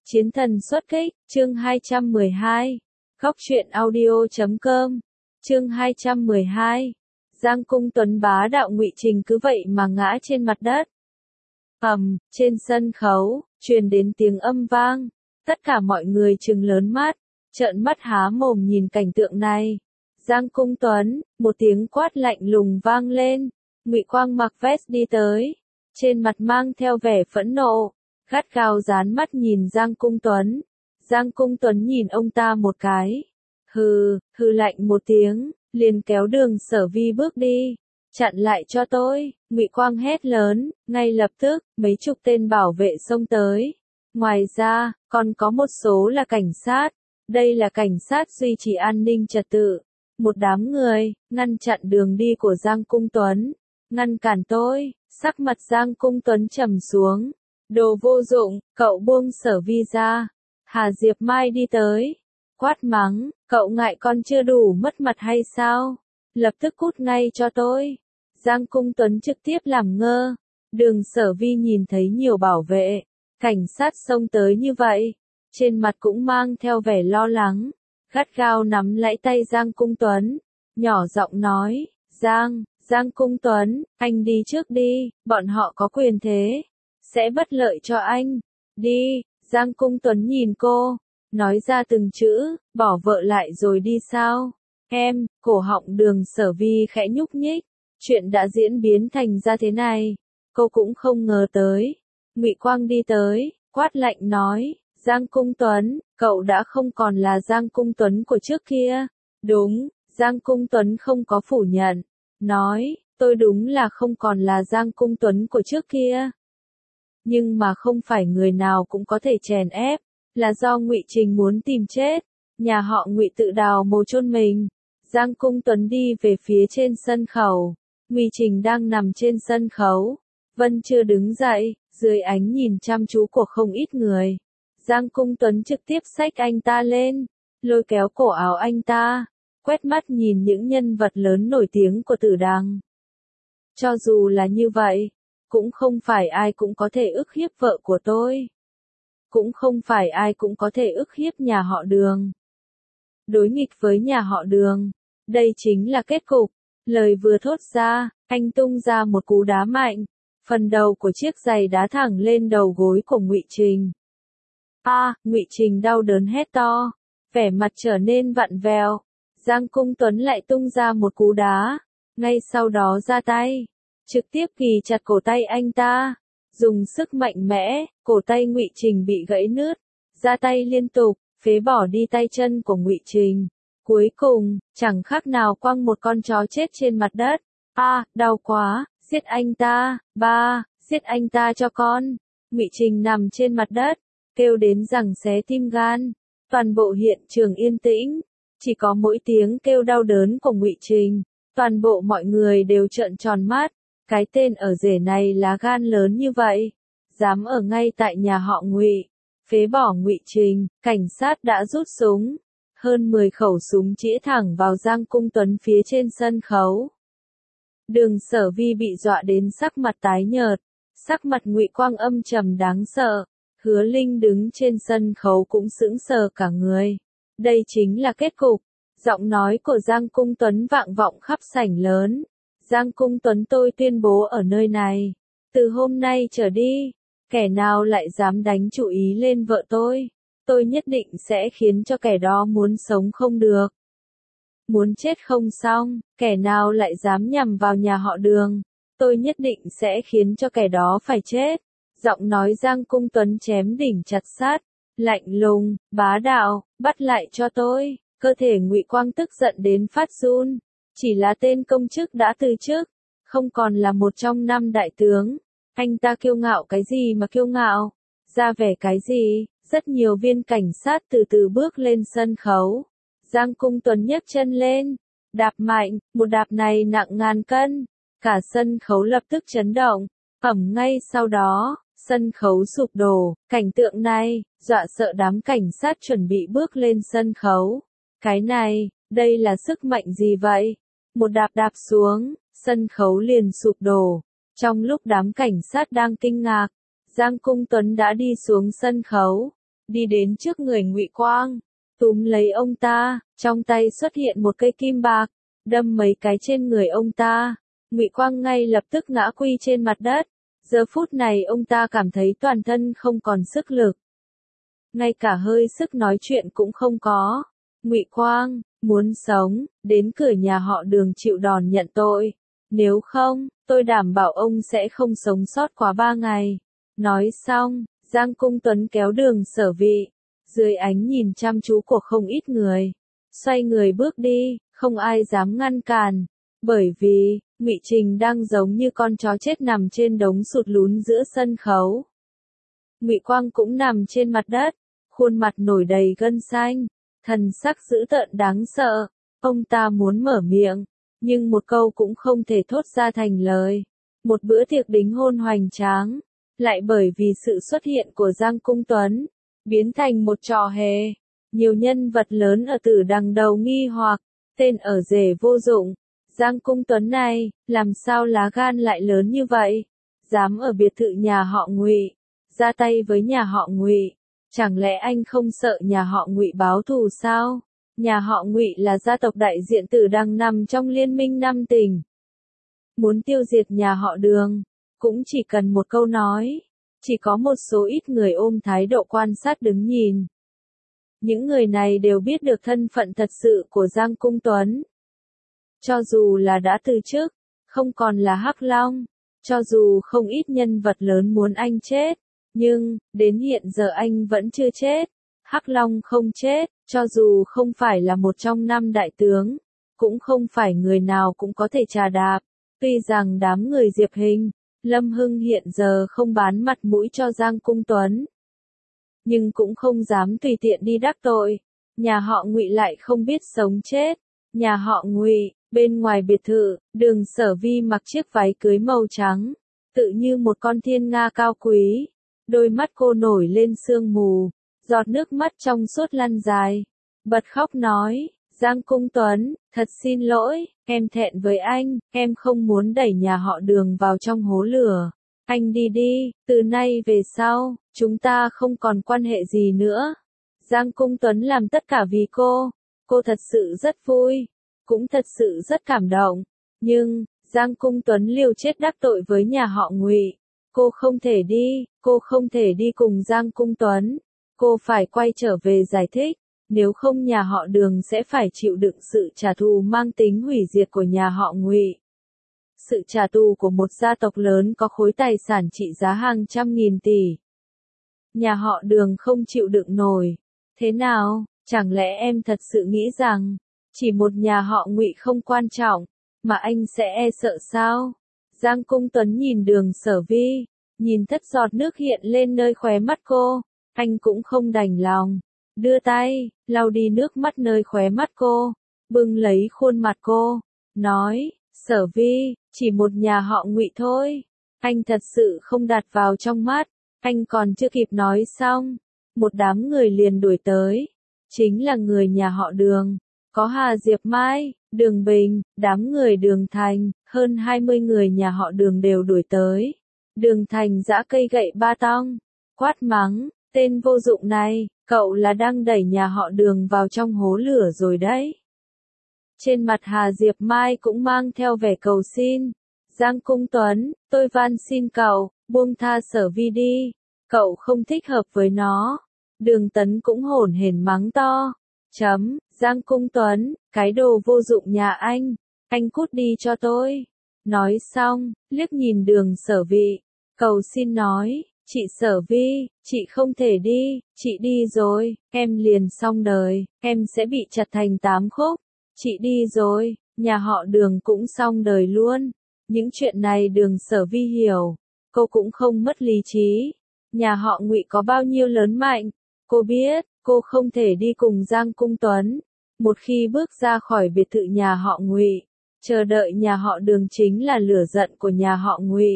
Chiến thần xuất kích, chương 212. Góc truyện audio.com. Chương 212. Giang Cung Tuấn bá đạo Ngụy Trình cứ vậy mà ngã trên mặt đất. Trên sân khấu, truyền đến tiếng âm vang. Tất cả mọi người trừng lớn mắt, trợn mắt há mồm nhìn cảnh tượng này. Giang Cung Tuấn, một tiếng quát lạnh lùng vang lên. Ngụy Quang mặc vest đi tới, trên mặt mang theo vẻ phẫn nộ, gắt gao dán mắt nhìn Giang Cung Tuấn. Giang Cung Tuấn nhìn ông ta một cái, hừ lạnh một tiếng, liền kéo Đường Sở Vi bước đi. Chặn lại cho tôi, Ngụy Quang hét lớn, ngay lập tức, mấy chục tên bảo vệ xông tới. Ngoài ra, còn có một số là cảnh sát, đây là cảnh sát duy trì an ninh trật tự. Một đám người, ngăn chặn đường đi của Giang Cung Tuấn. Ngăn cản tôi, sắc mặt Giang Cung Tuấn trầm xuống. Đồ vô dụng, cậu buông Sở Vi ra. Hà Diệp Mai đi tới, quát mắng, cậu ngại con chưa đủ mất mặt hay sao? Lập tức cút ngay cho tôi. Giang Cung Tuấn trực tiếp làm ngơ. Đường Sở Vi nhìn thấy nhiều bảo vệ, cảnh sát xông tới như vậy, trên mặt cũng mang theo vẻ lo lắng, gắt gao nắm lấy tay Giang Cung Tuấn, nhỏ giọng nói, Giang Cung Tuấn, anh đi trước đi, bọn họ có quyền thế, sẽ bất lợi cho anh. Đi. Giang Cung Tuấn nhìn cô, nói ra từng chữ, bỏ vợ lại rồi đi sao? Cổ họng Đường Sở Vi khẽ nhúc nhích, chuyện đã diễn biến thành ra thế này, cô cũng không ngờ tới. Ngụy Quang đi tới, quát lạnh nói, Giang Cung Tuấn, cậu đã không còn là Giang Cung Tuấn của trước kia. Đúng, Giang Cung Tuấn không có phủ nhận, nói, tôi đúng là không còn là Giang Cung Tuấn của trước kia. Nhưng mà không phải người nào cũng có thể chèn ép, là do Ngụy Trình muốn tìm chết, nhà họ Ngụy tự đào mồ chôn mình. Giang Cung Tuấn đi về phía trên sân khấu, Ngụy Trình đang nằm trên sân khấu, vẫn chưa đứng dậy, dưới ánh nhìn chăm chú của không ít người. Giang Cung Tuấn trực tiếp xách anh ta lên, lôi kéo cổ áo anh ta, quét mắt nhìn những nhân vật lớn nổi tiếng của Tử Đằng. Cho dù là như vậy, cũng không phải ai cũng có thể ức hiếp vợ của tôi. Cũng không phải ai cũng có thể ức hiếp nhà họ Đường. Đối nghịch với nhà họ Đường, đây chính là kết cục. Lời vừa thốt ra, anh tung ra một cú đá mạnh, phần đầu của chiếc giày đá thẳng lên đầu gối của Ngụy Trình. Ngụy Trình đau đớn hét to, vẻ mặt trở nên vặn vẹo. Giang Cung Tuấn lại tung ra một cú đá, ngay sau đó ra tay, trực tiếp ghì chặt cổ tay anh ta, dùng sức mạnh mẽ, cổ tay Ngụy Trình bị gãy nứt, ra tay liên tục, phế bỏ đi tay chân của Ngụy Trình. Cuối cùng, chẳng khác nào quăng một con chó chết trên mặt đất. Đau quá, giết anh ta, giết anh ta cho con. Ngụy Trình nằm trên mặt đất, kêu đến rằng xé tim gan. Toàn bộ hiện trường yên tĩnh, chỉ có mỗi tiếng kêu đau đớn của Ngụy Trình. Toàn bộ mọi người đều trợn tròn mắt. Cái tên ở rể này lá gan lớn như vậy, dám ở ngay tại nhà họ Ngụy, phế bỏ Ngụy Trình. Cảnh sát đã rút súng, hơn 10 khẩu súng chĩa thẳng vào Giang Cung Tuấn phía trên sân khấu. Đường Sở Vi bị dọa đến sắc mặt tái nhợt, sắc mặt Ngụy Quang âm trầm đáng sợ. Hứa Linh đứng trên sân khấu cũng sững sờ cả người. Đây chính là kết cục. Giọng nói của Giang Cung Tuấn vang vọng khắp sảnh lớn. Giang Cung Tuấn, tôi tuyên bố ở nơi này, từ hôm nay trở đi, kẻ nào lại dám đánh chủ ý lên vợ tôi nhất định sẽ khiến cho kẻ đó muốn sống không được, muốn chết không xong. Kẻ nào lại dám nhằm vào nhà họ Đường, tôi nhất định sẽ khiến cho kẻ đó phải chết. Giọng nói Giang Cung Tuấn chém đỉnh chặt sắt, lạnh lùng, bá đạo, bắt lại cho tôi. Cơ thể Ngụy Quang tức giận đến phát run. Chỉ là tên công chức đã từ chức, không còn là một trong 5 đại tướng. Anh ta kiêu ngạo cái gì mà kiêu ngạo? Ra vẻ cái gì? Rất nhiều viên cảnh sát từ từ bước lên sân khấu. Giang Cung Tuấn nhấc chân lên, đạp mạnh, một đạp này nặng ngàn cân. Cả sân khấu lập tức chấn động. Ngay sau đó, sân khấu sụp đổ. Cảnh tượng này, dọa sợ đám cảnh sát chuẩn bị bước lên sân khấu. Cái này, đây là sức mạnh gì vậy? Một đạp xuống, sân khấu liền sụp đổ. Trong lúc đám cảnh sát đang kinh ngạc, Giang Cung Tuấn đã đi xuống sân khấu. đi đến trước người Ngụy Quang, túm lấy ông ta, trong tay xuất hiện một cây kim bạc, đâm mấy cái trên người ông ta. Ngụy Quang ngay lập tức ngã quy trên mặt đất. Giờ phút này ông ta cảm thấy toàn thân không còn sức lực, ngay cả hơi sức nói chuyện cũng không có. Ngụy Quang, muốn sống, đến cửa nhà họ Đường chịu đòn nhận tội. Nếu không, tôi đảm bảo ông sẽ không sống sót quá 3 ngày. Nói xong, Giang Cung Tuấn kéo Đường Sở Vi, dưới ánh nhìn chăm chú của không ít người, xoay người bước đi, không ai dám ngăn cản, bởi vì Ngụy Trình đang giống như con chó chết nằm trên đống sụt lún giữa sân khấu. Ngụy Quang cũng nằm trên mặt đất, khuôn mặt nổi đầy gân xanh, thần sắc dữ tợn đáng sợ. Ông ta muốn mở miệng, nhưng một câu cũng không thể thốt ra thành lời. Một bữa tiệc đính hôn hoành tráng, lại bởi vì sự xuất hiện của Giang Cung Tuấn, biến thành một trò hề. Nhiều nhân vật lớn ở Tử Đằng đầu nghi hoặc, tên ở rể vô dụng. Giang Cung Tuấn này, làm sao lá gan lại lớn như vậy? Dám ở biệt thự nhà họ Ngụy, ra tay với nhà họ Ngụy. Chẳng lẽ anh không sợ nhà họ Ngụy báo thù sao? Nhà họ Ngụy là gia tộc đại diện Tử Đằng nằm trong liên minh năm tỉnh. Muốn tiêu diệt nhà họ Đường, cũng chỉ cần một câu nói. Chỉ có một số ít người ôm thái độ quan sát đứng nhìn. Những người này đều biết được thân phận thật sự của Giang Cung Tuấn. Cho dù là đã từ chức, không còn là Hắc Long, cho dù không ít nhân vật lớn muốn anh chết, nhưng, đến hiện giờ anh vẫn chưa chết. Hắc Long không chết, cho dù không phải là một trong 5 đại tướng, cũng không phải người nào cũng có thể trà đạp. Tuy rằng đám người Diệp Hình, Lâm Hưng hiện giờ không bán mặt mũi cho Giang Cung Tuấn, nhưng cũng không dám tùy tiện đi đắc tội. Nhà họ Ngụy lại không biết sống chết. Nhà họ Ngụy, bên ngoài biệt thự, Đường Sở Vi mặc chiếc váy cưới màu trắng, tự như một con thiên nga cao quý. Đôi mắt cô nổi lên sương mù, giọt nước mắt trong suốt lăn dài. Bật khóc nói, Giang Cung Tuấn, thật xin lỗi, em thẹn với anh, em không muốn đẩy nhà họ Đường vào trong hố lửa. Anh đi đi, từ nay về sau, chúng ta không còn quan hệ gì nữa. Giang Cung Tuấn làm tất cả vì cô thật sự rất vui, cũng thật sự rất cảm động. Nhưng, Giang Cung Tuấn liều chết đắc tội với nhà họ Ngụy. Cô không thể đi cùng Giang Cung Tuấn. Cô phải quay trở về giải thích, nếu không nhà họ Đường sẽ phải chịu đựng sự trả thù mang tính hủy diệt của nhà họ Ngụy. Sự trả thù của một gia tộc lớn có khối tài sản trị giá hàng trăm nghìn tỷ. Nhà họ Đường không chịu đựng nổi. Thế nào, chẳng lẽ em thật sự nghĩ rằng, chỉ một nhà họ Ngụy không quan trọng, mà anh sẽ e sợ sao? Giang Cung Tuấn nhìn Đường Sở Vi, nhìn thất giọt nước hiện lên nơi khóe mắt cô, anh cũng không đành lòng, đưa tay, lau đi nước mắt nơi khóe mắt cô, bưng lấy khuôn mặt cô, nói, Sở Vi, chỉ một nhà họ Ngụy thôi, anh thật sự không đặt vào trong mắt. Anh còn chưa kịp nói xong, một đám người liền đuổi tới, chính là người nhà họ Đường, có Hà Diệp Mai, Đường Bình, đám người Đường Thành, hơn 20 người nhà họ Đường đều đuổi tới. Đường Thành giã cây gậy ba tong, quát mắng, tên vô dụng này, cậu là đang đẩy nhà họ Đường vào trong hố lửa rồi đấy. Trên mặt Hà Diệp Mai cũng mang theo vẻ cầu xin. Giang Cung Tuấn, tôi van xin cậu, buông tha Sở Vi đi, cậu không thích hợp với nó. Đường Tấn cũng hổn hển mắng to. Giang Cung Tuấn, cái đồ vô dụng nhà anh cút đi cho tôi. Nói xong, liếc nhìn Đường Sở Vi, cầu xin nói, chị Sở Vi, chị không thể đi, chị đi rồi, em liền xong đời, em sẽ bị chặt thành 8 khúc. Chị đi rồi, nhà họ Đường cũng xong đời luôn. Những chuyện này Đường Sở Vi hiểu, cô cũng không mất lý trí. Nhà họ Ngụy có bao nhiêu lớn mạnh, cô biết, cô không thể đi cùng Giang Cung Tuấn. Một khi bước ra khỏi biệt thự nhà họ Ngụy, chờ đợi nhà họ Đường chính là lửa giận của nhà họ Ngụy.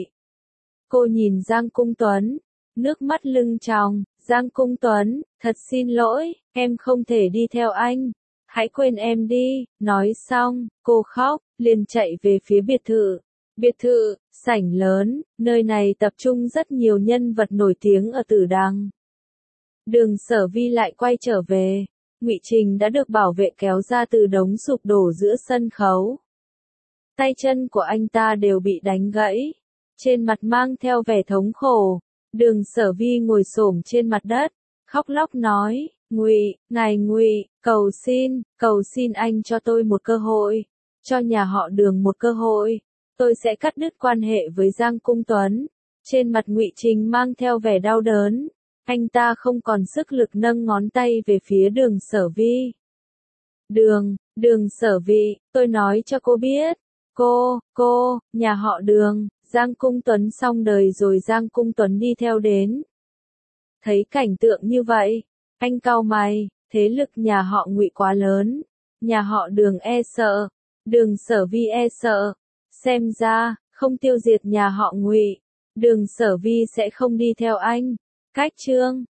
Cô nhìn Giang Cung Tuấn, nước mắt lưng tròng, Giang Cung Tuấn, thật xin lỗi, em không thể đi theo anh. Hãy quên em đi, nói xong, cô khóc, liền chạy về phía biệt thự. Biệt thự, sảnh lớn, nơi này tập trung rất nhiều nhân vật nổi tiếng ở Tử Đằng. Đường Sở Vi lại quay trở về. Ngụy Trình đã được bảo vệ kéo ra từ đống sụp đổ giữa sân khấu. Tay chân của anh ta đều bị đánh gãy, trên mặt mang theo vẻ thống khổ. Đường Sở Vi ngồi xổm trên mặt đất, khóc lóc nói, ngài Ngụy, cầu xin anh cho tôi một cơ hội, cho nhà họ Đường một cơ hội, tôi sẽ cắt đứt quan hệ với Giang Cung Tuấn. Trên mặt Ngụy Trình mang theo vẻ đau đớn, anh ta không còn sức lực nâng ngón tay về phía Đường Sở Vi. Đường Sở Vi, tôi nói cho cô biết, nhà họ Đường, Giang Cung Tuấn xong đời rồi. Giang Cung Tuấn đi theo đến. Thấy cảnh tượng như vậy, anh cau mày, thế lực nhà họ Ngụy quá lớn, nhà họ Đường e sợ, Đường Sở Vi e sợ, xem ra, không tiêu diệt nhà họ Ngụy, Đường Sở Vi sẽ không đi theo anh. Cách chương